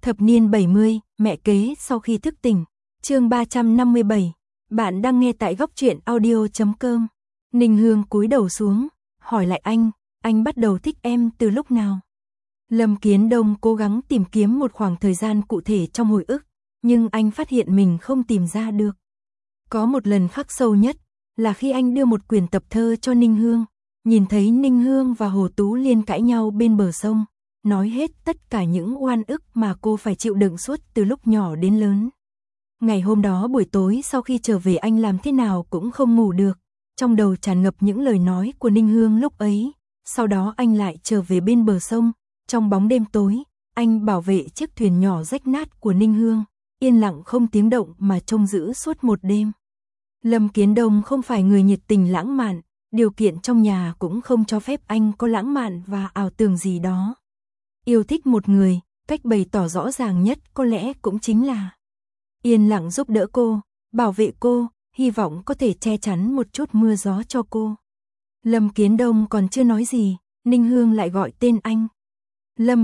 Thập niên 70, mẹ kế sau khi thức tỉnh. Chương 357. Bạn đang nghe tại góc truyện audio.com. Ninh Hương cúi đầu xuống, hỏi lại anh bắt đầu thích em từ lúc nào? Lâm Kiến Đông cố gắng tìm kiếm một khoảng thời gian cụ thể trong hồi ức, nhưng anh phát hiện mình không tìm ra được. Có một lần khắc sâu nhất, là khi anh đưa một quyển tập thơ cho Ninh Hương, nhìn thấy Ninh Hương và Hồ Tú Liên cãi nhau bên bờ sông, nói hết tất cả những oan ức mà cô phải chịu đựng suốt từ lúc nhỏ đến lớn. Ngày hôm đó buổi tối sau khi trở về anh làm thế nào cũng không ngủ được, trong đầu tràn ngập những lời nói của Ninh Hương lúc ấy. Sau đó anh lại trở về bên bờ sông, trong bóng đêm tối, anh bảo vệ chiếc thuyền nhỏ rách nát của Ninh Hương, yên lặng không tiếng động mà trông giữ suốt một đêm. Lâm Kiến Đông không phải người nhiệt tình lãng mạn, điều kiện trong nhà cũng không cho phép anh có lãng mạn và ảo tưởng gì đó. Yêu thích một người, cách bày tỏ rõ ràng nhất có lẽ cũng chính là yên lặng giúp đỡ cô, bảo vệ cô, hy vọng có thể che chắn một chút mưa gió cho cô. Lâm Kiến Đông còn chưa nói gì, Ninh Hương lại gọi tên anh. Lâm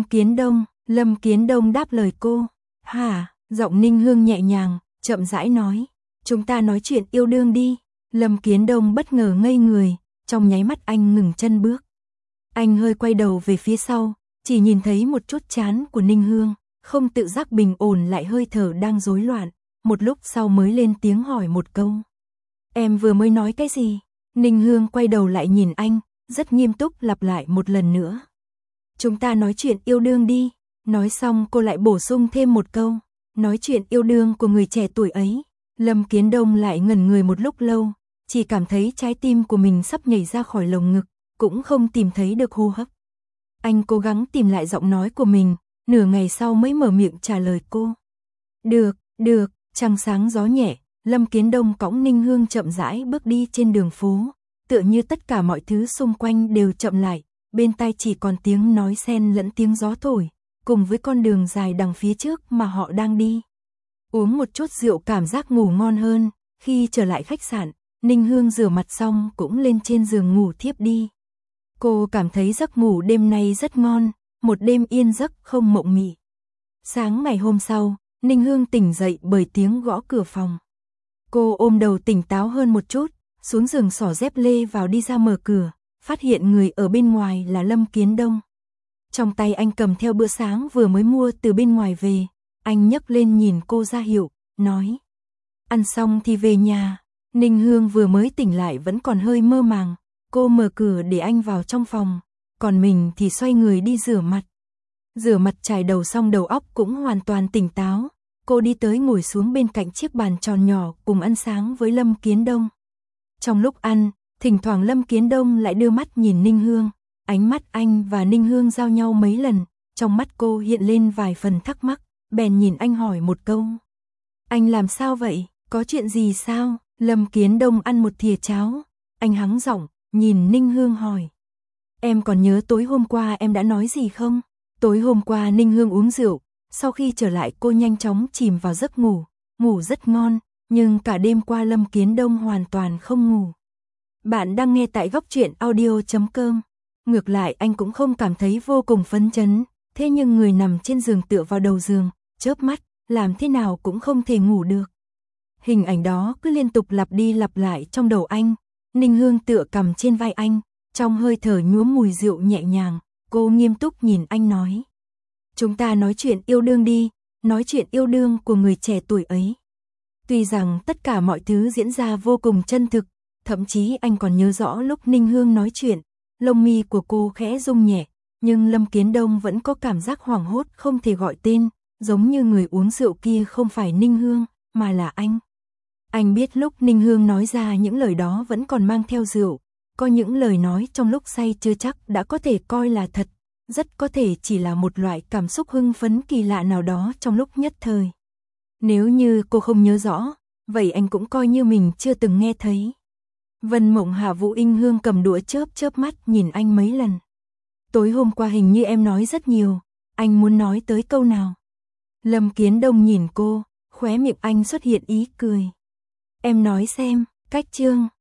Kiến Đông đáp lời cô. Hả? Giọng Ninh Hương nhẹ nhàng, chậm rãi nói. Chúng ta nói chuyện yêu đương đi. Lâm Kiến Đông bất ngờ ngây người, trong nháy mắt anh ngừng chân bước. Anh hơi quay đầu về phía sau, chỉ nhìn thấy một chút trán của Ninh Hương, không tự giác bình ổn lại hơi thở đang rối loạn, một lúc sau mới lên tiếng hỏi một câu. Em vừa mới nói cái gì? Ninh Hương quay đầu lại nhìn anh, rất nghiêm túc lặp lại một lần nữa. Chúng ta nói chuyện yêu đương đi. Nói xong cô lại bổ sung thêm một câu. Nói chuyện yêu đương của người trẻ tuổi ấy. Lâm Kiến Đông lại ngẩn người một lúc lâu, chỉ cảm thấy trái tim của mình sắp nhảy ra khỏi lồng ngực, cũng không tìm thấy được hô hấp. Anh cố gắng tìm lại giọng nói của mình, nửa ngày sau mới mở miệng trả lời cô. Được, trăng sáng gió nhẹ, Lâm Kiến Đông cõng Ninh Hương chậm rãi bước đi trên đường phố, tựa như tất cả mọi thứ xung quanh đều chậm lại, bên tai chỉ còn tiếng nói xen lẫn tiếng gió thổi, cùng với con đường dài đằng phía trước mà họ đang đi. Uống một chút rượu cảm giác ngủ ngon hơn, khi trở lại khách sạn, Ninh Hương rửa mặt xong cũng lên trên giường ngủ thiếp đi. Cô cảm thấy giấc ngủ đêm nay rất ngon, một đêm yên giấc không mộng mị. Sáng ngày hôm sau, Ninh Hương tỉnh dậy bởi tiếng gõ cửa phòng. Cô ôm đầu tỉnh táo hơn một chút, xuống giường xỏ dép lê vào đi ra mở cửa, phát hiện người ở bên ngoài là Lâm Kiến Đông. Trong tay anh cầm theo bữa sáng vừa mới mua từ bên ngoài về, anh nhấc lên nhìn cô ra hiệu, nói. Ăn xong thì về nhà. Ninh Hương vừa mới tỉnh lại vẫn còn hơi mơ màng, cô mở cửa để anh vào trong phòng, còn mình thì xoay người đi rửa mặt. Rửa mặt chải đầu xong đầu óc cũng hoàn toàn tỉnh táo, cô đi tới ngồi xuống bên cạnh chiếc bàn tròn nhỏ cùng ăn sáng với Lâm Kiến Đông. Trong lúc ăn, thỉnh thoảng Lâm Kiến Đông lại đưa mắt nhìn Ninh Hương, ánh mắt anh và Ninh Hương giao nhau mấy lần, trong mắt cô hiện lên vài phần thắc mắc, bèn nhìn anh hỏi một câu. Anh làm sao vậy, có chuyện gì sao? Lâm Kiến Đông ăn một thìa cháo, anh hắng giọng, nhìn Ninh Hương hỏi. Em còn nhớ tối hôm qua em đã nói gì không? Tối hôm qua Ninh Hương uống rượu, sau khi trở lại cô nhanh chóng chìm vào giấc ngủ, ngủ rất ngon, nhưng cả đêm qua Lâm Kiến Đông hoàn toàn không ngủ. Bạn đang nghe tại góc truyện audio.com. Ngược lại anh cũng không cảm thấy vô cùng phấn chấn, thế nhưng người nằm trên giường tựa vào đầu giường, chớp mắt, làm thế nào cũng không thể ngủ được. Hình ảnh đó cứ liên tục lặp đi lặp lại trong đầu anh. Ninh Hương tựa cằm trên vai anh, trong hơi thở nhuốm mùi rượu nhẹ nhàng, cô nghiêm túc nhìn anh nói. Chúng ta nói chuyện yêu đương đi, nói chuyện yêu đương của người trẻ tuổi ấy. Tuy rằng tất cả mọi thứ diễn ra vô cùng chân thực, thậm chí anh còn nhớ rõ lúc Ninh Hương nói chuyện, lông mi của cô khẽ rung nhẹ, nhưng Lâm Kiến Đông vẫn có cảm giác hoảng hốt không thể gọi tên, giống như người uống rượu kia không phải Ninh Hương, mà là anh. Anh biết lúc Ninh Hương nói ra những lời đó vẫn còn mang theo rượu, có những lời nói trong lúc say chưa chắc đã có thể coi là thật, rất có thể chỉ là một loại cảm xúc hưng phấn kỳ lạ nào đó trong lúc nhất thời. Nếu như cô không nhớ rõ, vậy anh cũng coi như mình chưa từng nghe thấy. Vân Mộng Hạ Vũ Inh Hương cầm đũa chớp mắt nhìn anh mấy lần. Tối hôm qua hình như em nói rất nhiều, anh muốn nói tới câu nào? Lâm Kiến Đông nhìn cô, khóe miệng anh xuất hiện ý cười. Em nói xem, cách chương.